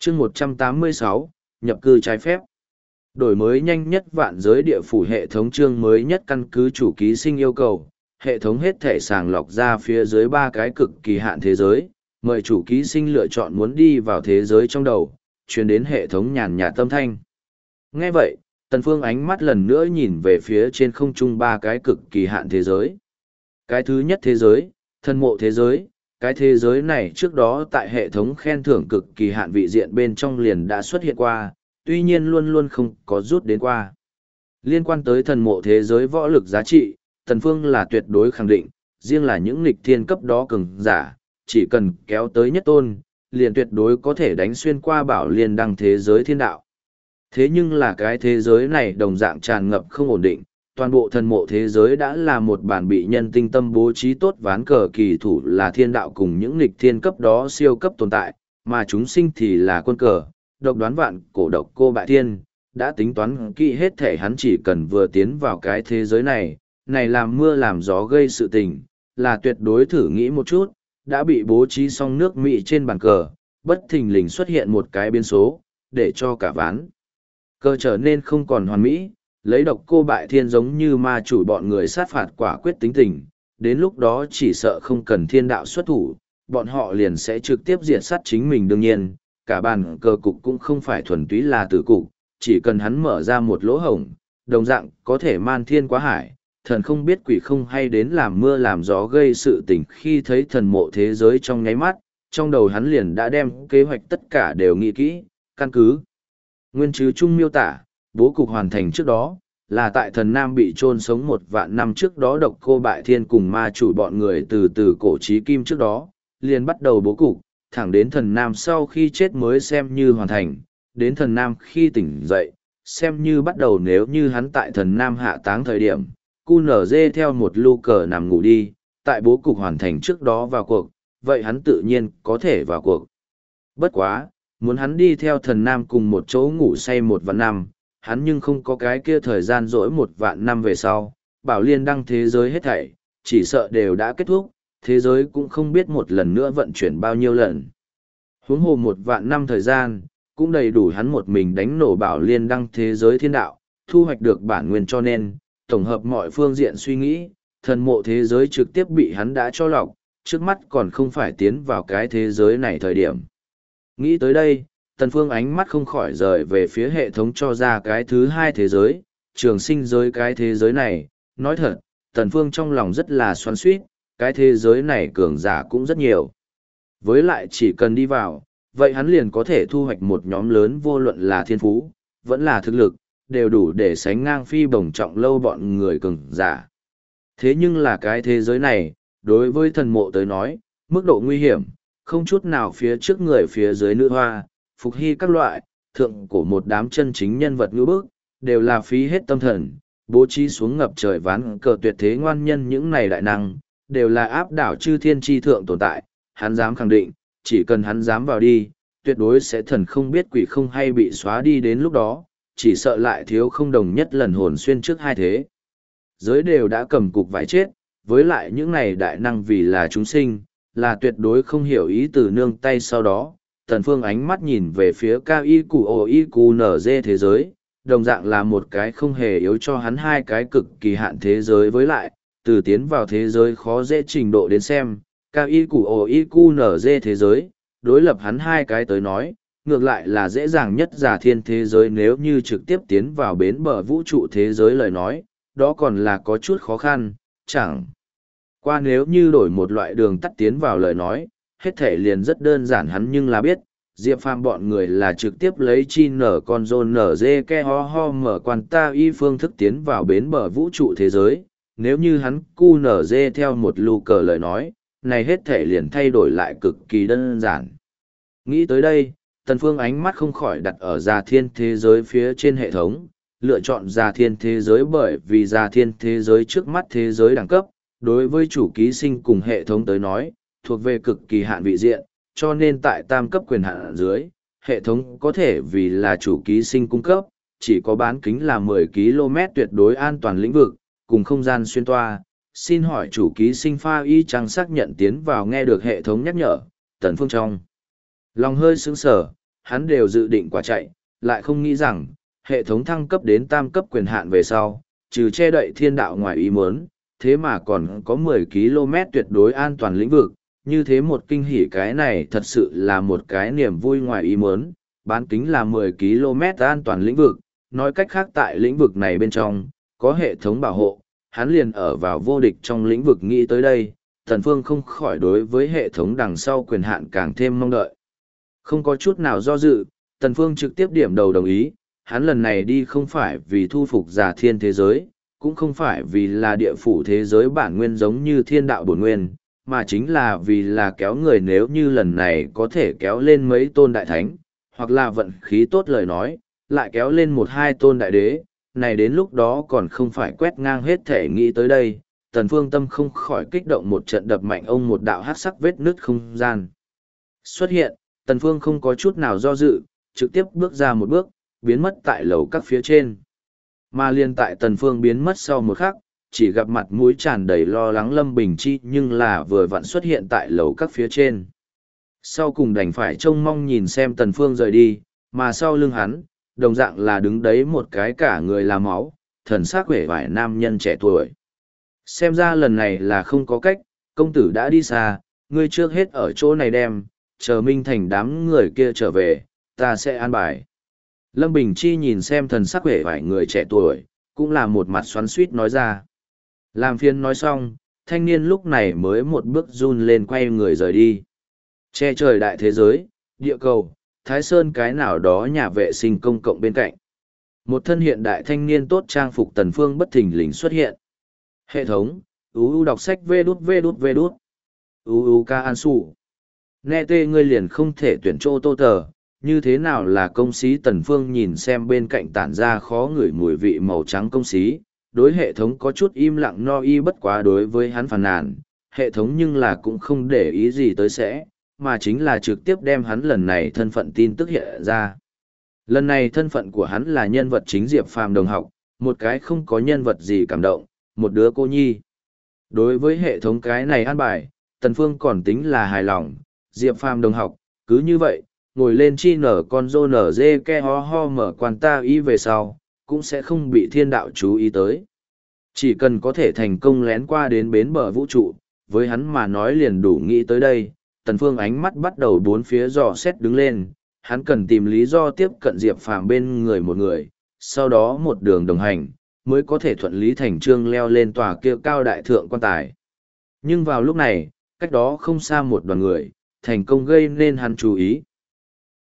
chương 186, nhập cư trái phép. Đổi mới nhanh nhất vạn giới địa phủ hệ thống chương mới nhất căn cứ chủ ký sinh yêu cầu, hệ thống hết thể sàng lọc ra phía dưới 3 cái cực kỳ hạn thế giới, mời chủ ký sinh lựa chọn muốn đi vào thế giới trong đầu, truyền đến hệ thống nhàn nhạt tâm thanh. Nghe vậy, Tần Phương ánh mắt lần nữa nhìn về phía trên không trung 3 cái cực kỳ hạn thế giới. Cái thứ nhất thế giới, thân mộ thế giới, cái thế giới này trước đó tại hệ thống khen thưởng cực kỳ hạn vị diện bên trong liền đã xuất hiện qua, tuy nhiên luôn luôn không có rút đến qua. Liên quan tới thần mộ thế giới võ lực giá trị, Tần Phương là tuyệt đối khẳng định, riêng là những nghịch thiên cấp đó cường giả, chỉ cần kéo tới nhất tôn, liền tuyệt đối có thể đánh xuyên qua bảo liên đăng thế giới thiên đạo. Thế nhưng là cái thế giới này đồng dạng tràn ngập không ổn định, toàn bộ thần mộ thế giới đã là một bản bị nhân tinh tâm bố trí tốt ván cờ kỳ thủ là thiên đạo cùng những nghịch thiên cấp đó siêu cấp tồn tại, mà chúng sinh thì là quân cờ, độc đoán vạn cổ độc cô bại thiên, đã tính toán kỹ hết thể hắn chỉ cần vừa tiến vào cái thế giới này, này làm mưa làm gió gây sự tình, là tuyệt đối thử nghĩ một chút, đã bị bố trí xong nước Mỹ trên bàn cờ, bất thình lình xuất hiện một cái biến số, để cho cả ván cờ trở nên không còn hoàn mỹ, lấy độc cô bại thiên giống như ma chủ bọn người sát phạt quả quyết tính tình, đến lúc đó chỉ sợ không cần thiên đạo xuất thủ, bọn họ liền sẽ trực tiếp diệt sát chính mình đương nhiên, cả bàn cờ cục cũng không phải thuần túy là tử cục, chỉ cần hắn mở ra một lỗ hổng, đồng dạng có thể man thiên quá hải, thần không biết quỷ không hay đến làm mưa làm gió gây sự tình khi thấy thần mộ thế giới trong nháy mắt, trong đầu hắn liền đã đem kế hoạch tất cả đều nghĩ kỹ, căn cứ. Nguyên chứ chung miêu tả, bố cục hoàn thành trước đó, là tại thần Nam bị chôn sống 1 vạn năm trước đó độc cô bại thiên cùng ma chủ bọn người từ cổ chí kim trước đó, liền bắt đầu bố cục, thẳng đến thần Nam sau khi chết mới xem như hoàn thành, đến thần Nam khi tỉnh dậy, xem như bắt đầu nếu như hắn tại thần Nam hạ táng thời điểm, QNZ theo một lu cờ nằm ngủ đi, tại bố cục hoàn thành trước đó vào cuộc, vậy hắn tự nhiên có thể vào cuộc. Bất quá, muốn hắn đi theo thần Nam cùng một chỗ ngủ say 1 vạn năm, hắn nhưng không có cái kia thời gian dỗi 1 vạn năm về sau, bảo liên đăng thế giới hết thảy, chỉ sợ đều đã kết thúc, thế giới cũng không biết một lần nữa vận chuyển bao nhiêu lần. Huống hồ 1 vạn năm thời gian, cũng đầy đủ hắn một mình đánh nổ bảo liên đăng thế giới thiên đạo, thu hoạch được bản nguyên cho nên, tổng hợp mọi phương diện suy nghĩ, thần mộ thế giới trực tiếp bị hắn đã cho lọc, trước mắt còn không phải tiến vào cái thế giới này thời điểm. Nghĩ tới đây, Tần Phương ánh mắt không khỏi rời về phía hệ thống cho ra cái thứ 2 thế giới, trường sinh giới cái thế giới này, nói thật, Tần Phương trong lòng rất là xoắn xuýt, cái thế giới này cường giả cũng rất nhiều. Với lại chỉ cần đi vào, vậy hắn liền có thể thu hoạch một nhóm lớn vô luận là thiên phú, vẫn là thực lực, đều đủ để sánh ngang phi bổng trọng lâu bọn người cường giả. Thế nhưng là cái thế giới này, đối với thần mộ tới nói, mức độ nguy hiểm, không chút nào phía trước người phía dưới nữ hoa, phục hy các loại, thượng cổ một đám chân chính nhân vật ngữ bức, đều là phí hết tâm thần, bố trí xuống ngập trời ván cờ tuyệt thế ngoan nhân những này đại năng, đều là áp đảo chư thiên tri thượng tồn tại, hắn dám khẳng định, chỉ cần hắn dám vào đi, tuyệt đối sẽ thần không biết quỷ không hay bị xóa đi đến lúc đó, chỉ sợ lại thiếu không đồng nhất lần hồn xuyên trước 2 thế. Giới đều đã cầm cục vải chết, với lại những này đại năng vì là chúng sinh, là tuyệt đối không hiểu ý từ nương tay sau đó. Tần Phương ánh mắt nhìn về phía KIQOIQNZ thế giới, đồng dạng là một cái không hề yếu cho hắn 2 cái cực kỳ hạn thế giới với lại, từ tiến vào thế giới khó dễ trình độ đến xem, KIQOIQNZ thế giới, đối lập hắn 2 cái tới nói, ngược lại là dễ dàng nhất giả thiên thế giới nếu như trực tiếp tiến vào bến bờ vũ trụ thế giới lời nói, đó còn là có chút khó khăn, chẳng qua nếu như đổi một loại đường tắt tiến vào lời nói, hết thể liền rất đơn giản hắn nhưng là biết, Diệp Phàm bọn người là trực tiếp lấy chi nở con rôn nở dê ke ho ho mở quan ta y phương thức tiến vào bến bờ vũ trụ thế giới, nếu như hắn cu nở dê theo một lu cờ lời nói, này hết thể liền thay đổi lại cực kỳ đơn giản. Nghĩ tới đây, Tần Phương ánh mắt không khỏi đặt ở già thiên thế giới phía trên hệ thống, lựa chọn già thiên thế giới bởi vì già thiên thế giới trước mắt thế giới đẳng cấp, đối với chủ ký sinh cùng hệ thống tới nói, thuộc về cực kỳ hạn vị diện, cho nên tại tam cấp quyền hạn dưới, hệ thống có thể vì là chủ ký sinh cung cấp, chỉ có bán kính là 10 km tuyệt đối an toàn lĩnh vực, cùng không gian xuyên toa. Xin hỏi chủ ký sinh pha y chăng xác nhận tiến vào nghe được hệ thống nhắc nhở, Tần Phương trong lòng hơi sững sờ, hắn đều dự định quả chạy, lại không nghĩ rằng, hệ thống thăng cấp đến tam cấp quyền hạn về sau, trừ che đậy thiên đạo ngoài ý muốn, thế mà còn có 10 km tuyệt đối an toàn lĩnh vực, như thế một kinh hỉ cái này thật sự là một cái niềm vui ngoài ý muốn, bán kính là 10 km an toàn lĩnh vực, nói cách khác tại lĩnh vực này bên trong, có hệ thống bảo hộ, hắn liền ở vào vô địch trong lĩnh vực nghĩ tới đây, Tần Phương không khỏi đối với hệ thống đằng sau quyền hạn càng thêm mong đợi. Không có chút nào do dự, Tần Phương trực tiếp điểm đầu đồng ý, hắn lần này đi không phải vì thu phục giả thiên thế giới, cũng không phải vì là địa phủ thế giới bản nguyên giống như thiên đạo bổn nguyên, mà chính là vì là kéo người nếu như lần này có thể kéo lên mấy tôn đại thánh, hoặc là vận khí tốt lời nói, lại kéo lên một hai tôn đại đế, này đến lúc đó còn không phải quét ngang hết thể nghĩ tới đây, Tần Phương tâm không khỏi kích động một trận đập mạnh ông một đạo hắc sắc vết nứt không gian. Xuất hiện, Tần Phương không có chút nào do dự, trực tiếp bước ra một bước, biến mất tại lầu các phía trên. Mà liên tại Tần Phương biến mất sau một khắc, chỉ gặp mặt mũi tràn đầy lo lắng Lâm Bình Chi nhưng là vừa vặn xuất hiện tại lầu các phía trên. Sau cùng đành phải trông mong nhìn xem Tần Phương rời đi, mà sau lưng hắn, đồng dạng là đứng đấy một cái cả người là máu, thần sắc uể oải nam nhân trẻ tuổi. Xem ra lần này là không có cách, công tử đã đi xa, ngươi trước hết ở chỗ này đem, chờ Minh Thành đám người kia trở về, ta sẽ an bài. Lâm Bình Chi nhìn xem thần sắc uể oải người trẻ tuổi, cũng là một mặt xoắn xuýt nói ra. Làm phiền nói xong, thanh niên lúc này mới một bước run lên quay người rời đi. Che trời đại thế giới, địa cầu, Thái Sơn cái nào đó nhà vệ sinh công cộng bên cạnh. Một thân hiện đại thanh niên tốt trang phục Tần Phương bất thình lình xuất hiện. Hệ thống, uu đọc sách vê đút. Uu ca an sủ. Nghe tê ngươi liền không thể tuyển chỗ tô tờ, như thế nào là công sĩ Tần Phương nhìn xem bên cạnh tản ra khó ngửi mùi vị màu trắng công sĩ, đối hệ thống có chút im lặng no y bất quá đối với hắn phàn nàn, hệ thống nhưng là cũng không để ý gì tới sẽ, mà chính là trực tiếp đem hắn lần này thân phận tin tức hiện ra. Lần này thân phận của hắn là nhân vật chính Diệp Phàm đồng học, một cái không có nhân vật gì cảm động, một đứa cô nhi. Đối với hệ thống cái này an bài, Tần Phương còn tính là hài lòng, Diệp Phàm đồng học, cứ như vậy, ngồi lên chi nở con rô nở dê ke ho ho mở quan ta ý về sau, cũng sẽ không bị thiên đạo chú ý tới. Chỉ cần có thể thành công lén qua đến bến bờ vũ trụ, với hắn mà nói liền đủ nghĩ tới đây, Tần Phương ánh mắt bắt đầu bốn phía dò xét đứng lên, hắn cần tìm lý do tiếp cận Diệp Phàm bên người một người, sau đó một đường đồng hành, mới có thể thuận lý thành trương leo lên tòa kia cao đại thượng quan tài. Nhưng vào lúc này, cách đó không xa một đoàn người, thành công gây nên hắn chú ý.